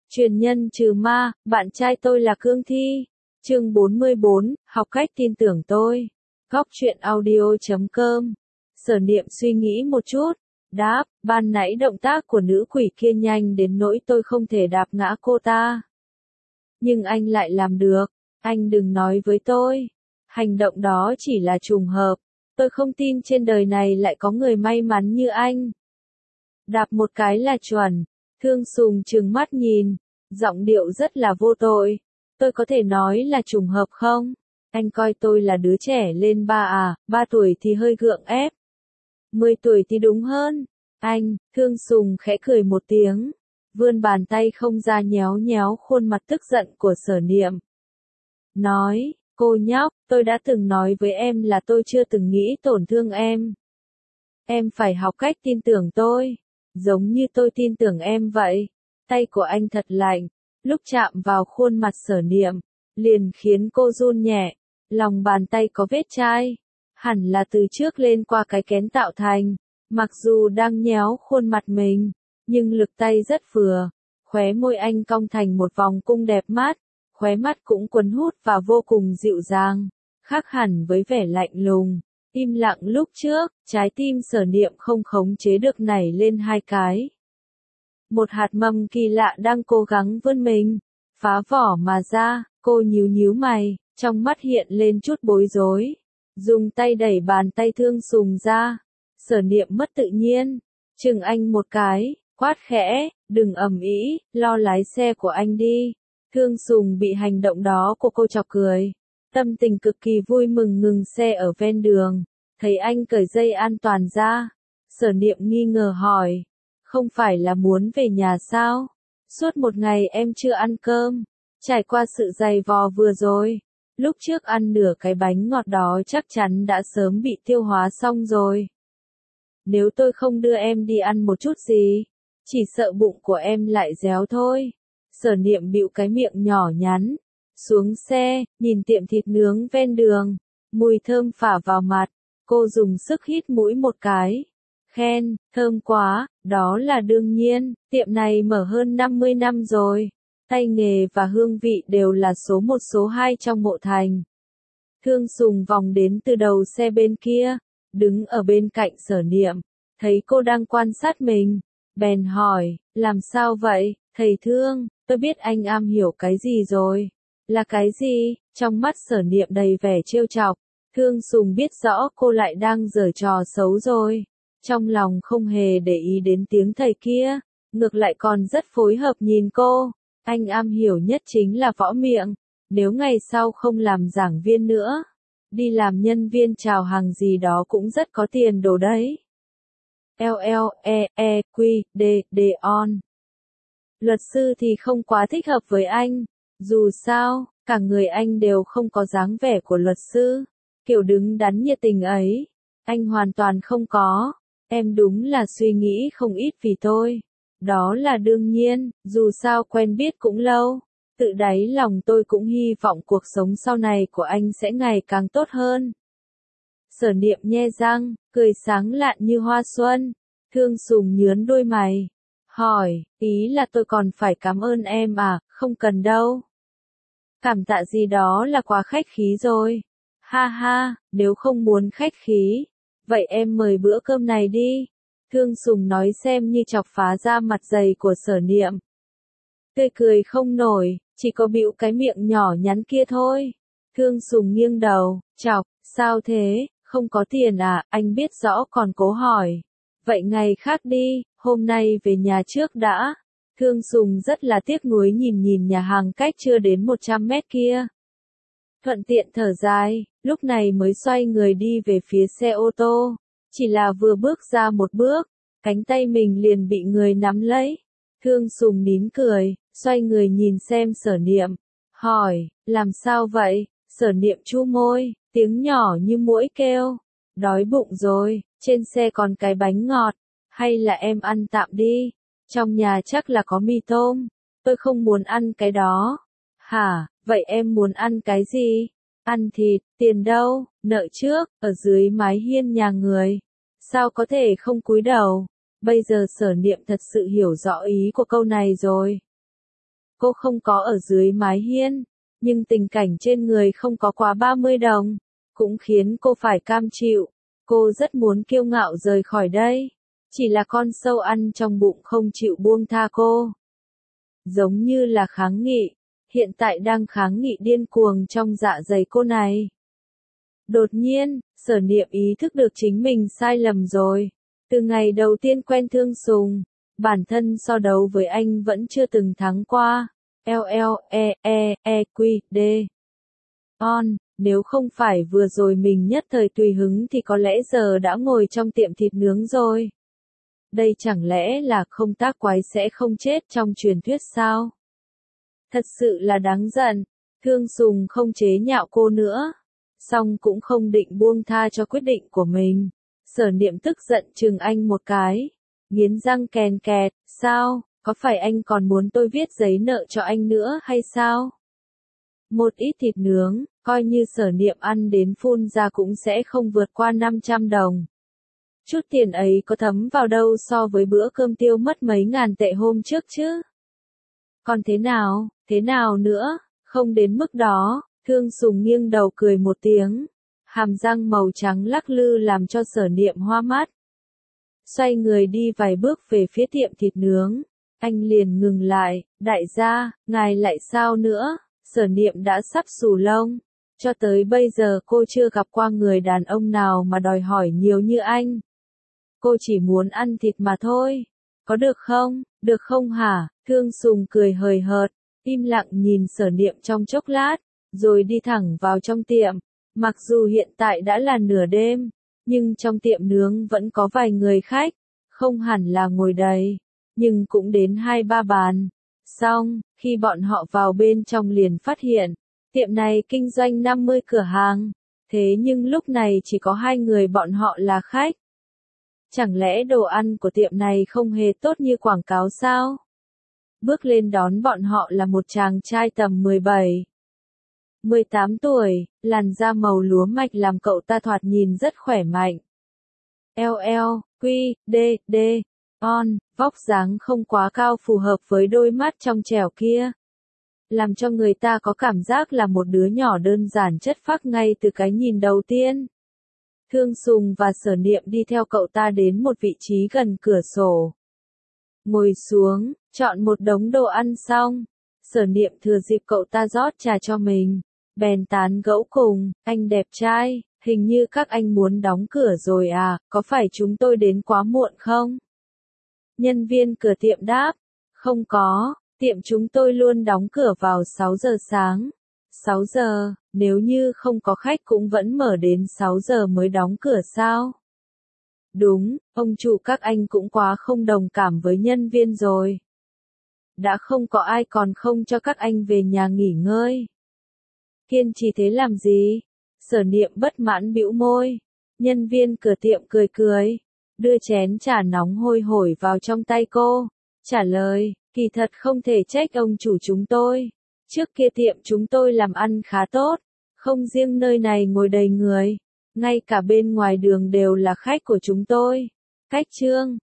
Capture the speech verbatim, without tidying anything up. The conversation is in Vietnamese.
Truyền nhân trừ ma, bạn trai tôi là Cương Thi. Chương bốn mươi bốn, học cách tin tưởng tôi. Góc truyện audio chấm com. Sở Niệm suy nghĩ một chút, đáp, ban nãy động tác của nữ quỷ kia nhanh đến nỗi tôi không thể đạp ngã cô ta. Nhưng anh lại làm được, anh đừng nói với tôi. Hành động đó chỉ là trùng hợp, tôi không tin trên đời này lại có người may mắn như anh. Đạp một cái là chuẩn. Thương Sùng trừng mắt nhìn, giọng điệu rất là vô tội. Tôi có thể nói là trùng hợp không? Anh coi tôi là đứa trẻ lên ba à, ba tuổi thì hơi gượng ép. Mười tuổi thì đúng hơn. Anh, Thương Sùng khẽ cười một tiếng, vươn bàn tay không ra nhéo nhéo khuôn mặt tức giận của Sở Niệm. Nói, cô nhóc, tôi đã từng nói với em là tôi chưa từng nghĩ tổn thương em. Em phải học cách tin tưởng tôi. Giống như tôi tin tưởng em vậy. Tay của anh thật lạnh, lúc chạm vào khuôn mặt Sở Niệm, liền khiến cô run nhẹ, lòng bàn tay có vết chai, hẳn là từ trước lên qua cái kén tạo thành, mặc dù đang nhéo khuôn mặt mình, nhưng lực tay rất vừa, khóe môi anh cong thành một vòng cung đẹp mắt, khóe mắt cũng cuốn hút và vô cùng dịu dàng, khác hẳn với vẻ lạnh lùng. Im lặng lúc trước, trái tim Sở Niệm không khống chế được nảy lên hai cái. Một hạt mầm kỳ lạ đang cố gắng vươn mình, phá vỏ mà ra, cô nhíu nhíu mày, trong mắt hiện lên chút bối rối. Dùng tay đẩy bàn tay Thương Sùng ra, Sở Niệm mất tự nhiên, chừng anh một cái, quát khẽ, đừng ầm ĩ, lo lái xe của anh đi. Thương Sùng bị hành động đó của cô chọc cười. Tâm tình cực kỳ vui mừng ngừng xe ở ven đường, thấy anh cởi dây an toàn ra. Sở Niệm nghi ngờ hỏi, không phải là muốn về nhà sao? Suốt một ngày em chưa ăn cơm, trải qua sự dày vò vừa rồi. Lúc trước ăn nửa cái bánh ngọt đó chắc chắn đã sớm bị tiêu hóa xong rồi. Nếu tôi không đưa em đi ăn một chút gì, chỉ sợ bụng của em lại réo thôi. Sở Niệm bĩu cái miệng nhỏ nhắn. Xuống xe, nhìn tiệm thịt nướng ven đường, mùi thơm phả vào mặt, cô dùng sức hít mũi một cái. Khen, thơm quá, đó là đương nhiên, tiệm này mở hơn năm mươi năm rồi. Tay nghề và hương vị đều là số một số hai trong Mộ Thành. Thương Sùng vòng đến từ đầu xe bên kia, đứng ở bên cạnh Sở Niệm, thấy cô đang quan sát mình, bèn hỏi, làm sao vậy, thầy Thương, tôi biết anh am hiểu cái gì rồi. Là cái gì? Trong mắt Sở Niệm đầy vẻ trêu chọc. Thương Sùng biết rõ cô lại đang giở trò xấu rồi. Trong lòng không hề để ý đến tiếng thầy kia, ngược lại còn rất phối hợp nhìn cô. Anh am hiểu nhất chính là võ miệng. Nếu ngày sau không làm giảng viên nữa, đi làm nhân viên chào hàng gì đó cũng rất có tiền đồ đấy. L L E E Q D D on. Luật sư thì không quá thích hợp với anh. Dù sao, cả người anh đều không có dáng vẻ của luật sư, kiểu đứng đắn nhiệt tình ấy, anh hoàn toàn không có. Em đúng là suy nghĩ không ít vì tôi. Đó là đương nhiên, dù sao quen biết cũng lâu. Tự đáy lòng tôi cũng hy vọng cuộc sống sau này của anh sẽ ngày càng tốt hơn. Sở Niệm nhe răng, cười sáng lạn như hoa xuân. Thương Sùng nhướng đôi mày, hỏi, ý là tôi còn phải cảm ơn em à, không cần đâu. Cảm tạ gì đó là quá khách khí rồi. Ha ha, nếu không muốn khách khí, vậy em mời bữa cơm này đi. Thương Sùng nói xem như chọc phá ra mặt dày của Sở Niệm. Tươi cười không nổi, chỉ có bĩu cái miệng nhỏ nhắn kia thôi. Thương Sùng nghiêng đầu, chọc, sao thế, không có tiền à, anh biết rõ còn cố hỏi. Vậy ngày khác đi, hôm nay về nhà trước đã. Thương Sùng rất là tiếc nuối nhìn nhìn nhà hàng cách chưa đến một trăm mét kia. Thuận tiện thở dài, lúc này mới xoay người đi về phía xe ô tô. Chỉ là vừa bước ra một bước, cánh tay mình liền bị người nắm lấy. Thương Sùng nín cười, xoay người nhìn xem Sở Niệm. Hỏi, làm sao vậy? Sở Niệm chu môi, tiếng nhỏ như muỗi kêu. Đói bụng rồi, trên xe còn cái bánh ngọt. Hay là em ăn tạm đi? Trong nhà chắc là có mì tôm. Tôi không muốn ăn cái đó. Hả, vậy em muốn ăn cái gì? Ăn thịt, tiền đâu, nợ trước, ở dưới mái hiên nhà người. Sao có thể không cúi đầu? Bây giờ Sở Niệm thật sự hiểu rõ ý của câu này rồi. Cô không có ở dưới mái hiên, nhưng tình cảnh trên người không có quá ba mươi đồng, cũng khiến cô phải cam chịu. Cô rất muốn kiêu ngạo rời khỏi đây, chỉ là con sâu ăn trong bụng không chịu buông tha cô. Giống như là kháng nghị, hiện tại đang kháng nghị điên cuồng trong dạ dày cô này. Đột nhiên, Sở Niệm ý thức được chính mình sai lầm rồi. Từ ngày đầu tiên quen Thương Sùng, bản thân so đấu với anh vẫn chưa từng thắng qua. L L E E E Q D On, nếu không phải vừa rồi mình nhất thời tùy hứng thì có lẽ giờ đã ngồi trong tiệm thịt nướng rồi. Đây chẳng lẽ là không tác quái sẽ không chết trong truyền thuyết sao? Thật sự là đáng giận. Thương Sùng không chế nhạo cô nữa, song cũng không định buông tha cho quyết định của mình. Sở Niệm tức giận chừng anh một cái, nghiến răng kèn kẹt, sao, có phải anh còn muốn tôi viết giấy nợ cho anh nữa hay sao? Một ít thịt nướng, coi như Sở Niệm ăn đến phun ra cũng sẽ không vượt qua năm trăm đồng. Chút tiền ấy có thấm vào đâu so với bữa cơm tiêu mất mấy ngàn tệ hôm trước chứ? Còn thế nào, thế nào nữa, không đến mức đó. Thương Sùng nghiêng đầu cười một tiếng, hàm răng màu trắng lắc lư làm cho Sở Niệm hoa mắt. Xoay người đi vài bước về phía tiệm thịt nướng, anh liền ngừng lại, đại gia, ngài lại sao nữa? Sở Niệm đã sắp xù lông, cho tới bây giờ cô chưa gặp qua người đàn ông nào mà đòi hỏi nhiều như anh. Cô chỉ muốn ăn thịt mà thôi, có được không, được không hả? Thương Sùng cười hời hợt, im lặng nhìn Sở Niệm trong chốc lát, rồi đi thẳng vào trong tiệm. Mặc dù hiện tại đã là nửa đêm, nhưng trong tiệm nướng vẫn có vài người khách, không hẳn là ngồi đầy, nhưng cũng đến hai ba bàn. Xong, khi bọn họ vào bên trong liền phát hiện, tiệm này kinh doanh năm mươi cửa hàng, thế nhưng lúc này chỉ có hai người bọn họ là khách. Chẳng lẽ đồ ăn của tiệm này không hề tốt như quảng cáo sao? Bước lên đón bọn họ là một chàng trai tầm mười bảy, mười tám tuổi, làn da màu lúa mạch làm cậu ta thoạt nhìn rất khỏe mạnh. L L, Q, D, D, On, vóc dáng không quá cao phù hợp với đôi mắt trong trẻo kia. Làm cho người ta có cảm giác là một đứa nhỏ đơn giản chất phác ngay từ cái nhìn đầu tiên. Thương Sùng và Sở Niệm đi theo cậu ta đến một vị trí gần cửa sổ. Ngồi xuống, chọn một đống đồ ăn xong. Sở Niệm thừa dịp cậu ta rót trà cho mình, bèn tán gẫu cùng, anh đẹp trai, hình như các anh muốn đóng cửa rồi à, có phải chúng tôi đến quá muộn không? Nhân viên cửa tiệm đáp, không có, tiệm chúng tôi luôn đóng cửa vào sáu giờ sáng. sáu giờ, nếu như không có khách cũng vẫn mở đến sáu giờ mới đóng cửa sao? Đúng, ông chủ các anh cũng quá không đồng cảm với nhân viên rồi. Đã không có ai còn không cho các anh về nhà nghỉ ngơi. Kiên trì thế làm gì? Sở Niệm bất mãn bĩu môi. Nhân viên cửa tiệm cười cười, đưa chén trà nóng hôi hổi vào trong tay cô, trả lời, kỳ thật không thể trách ông chủ chúng tôi. Trước kia tiệm chúng tôi làm ăn khá tốt, không riêng nơi này ngồi đầy người, ngay cả bên ngoài đường đều là khách của chúng tôi. Cách trương